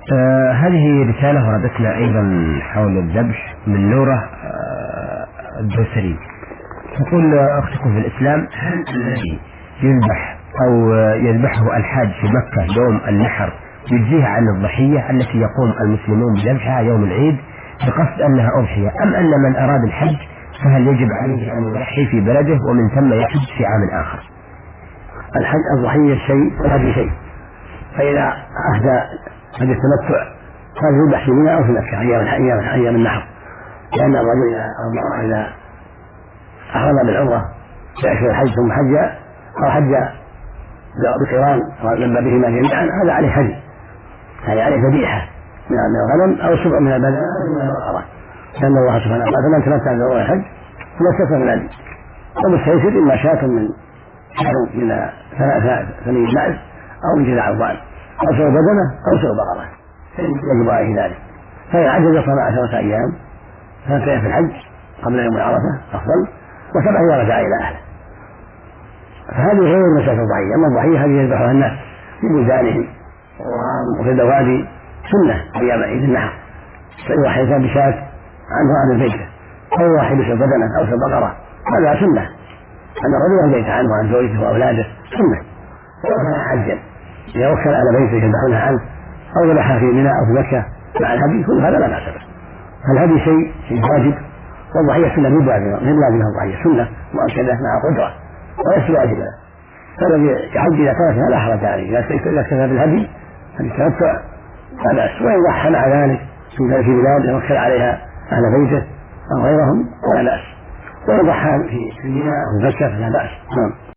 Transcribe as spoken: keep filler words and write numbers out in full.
آه هذه رسالة وردتنا أيضا حول الذبح من نورة آه الدوسري. تقول أختكم في الإسلام: هل الذي يذبح أو يذبحه الحاج في مكة يوم النحر يجزيه عن الضحية التي يقوم المسلمون بذبحها يوم العيد بقصد أنها أضحية، أم أن من أراد الحج فهل يجب عليه أن يضحي في بلده ومن ثم يحج في عام آخر؟ الحج الضحية شيء والهدي شيء، فإذا أهدى هدي التمتع فليذبح في منى أو في مكة أيام أيام النحر، لأن الرجل إذا أحرم بالعمرة في أشهر الحج ثم حج أو حج بقران لما بهما جميعا هذا عليه هدي، هذا عليه ذبيحة من الغنم أو سبع من البدن أو من البقرة، لأن الله سبحانه وتعالى فمن تمتع بعمرة الحج فلا استثنى من الهدي، وبالتيسير إما شاة من شهر من ثني المعز أو من جذع الضأن أو سوى بدنة أو سوى بقرة يجب عليه ذلك. فإن عجز صام عشرة أيام فانتهى في الحج قبل يوم عرفة أفضل، وسبع إذا رجع إلى أهله. فهذه غير مسألة الضحية، أما الضحية هذه يذبحها الناس في بلدانهم وفي الدوادي سنة أيام عيد النحر، فيضحي بشاة عنه أهل البيت أو يضحي بشاة بدنة أو شاة بقرة، هذا سنة أن الرجل يبيت عنه عن زوجته وأولاده سنة. وكان حجا إذا وكل أهل بيته يذبحونها عنه أو ذبحها في منى أو في مكة مع الهدي كل هذا لا بأس به. فالهدي شيء شيء واجب، والضحية سنة من لازمها الضحية سنة مؤكدة مع قدرة وليس واجبا. فالذي يحج إذا تركها لا حرج عليه، إذا اكتفى بالهدي هدي التمتع لا بأس، وإن ضحى مع ذلك في بلاد يوكل عليها أهل بيته أو غيرهم ولا بأس، وإن ضحى في منى أو في مكة فلا بأس. نعم.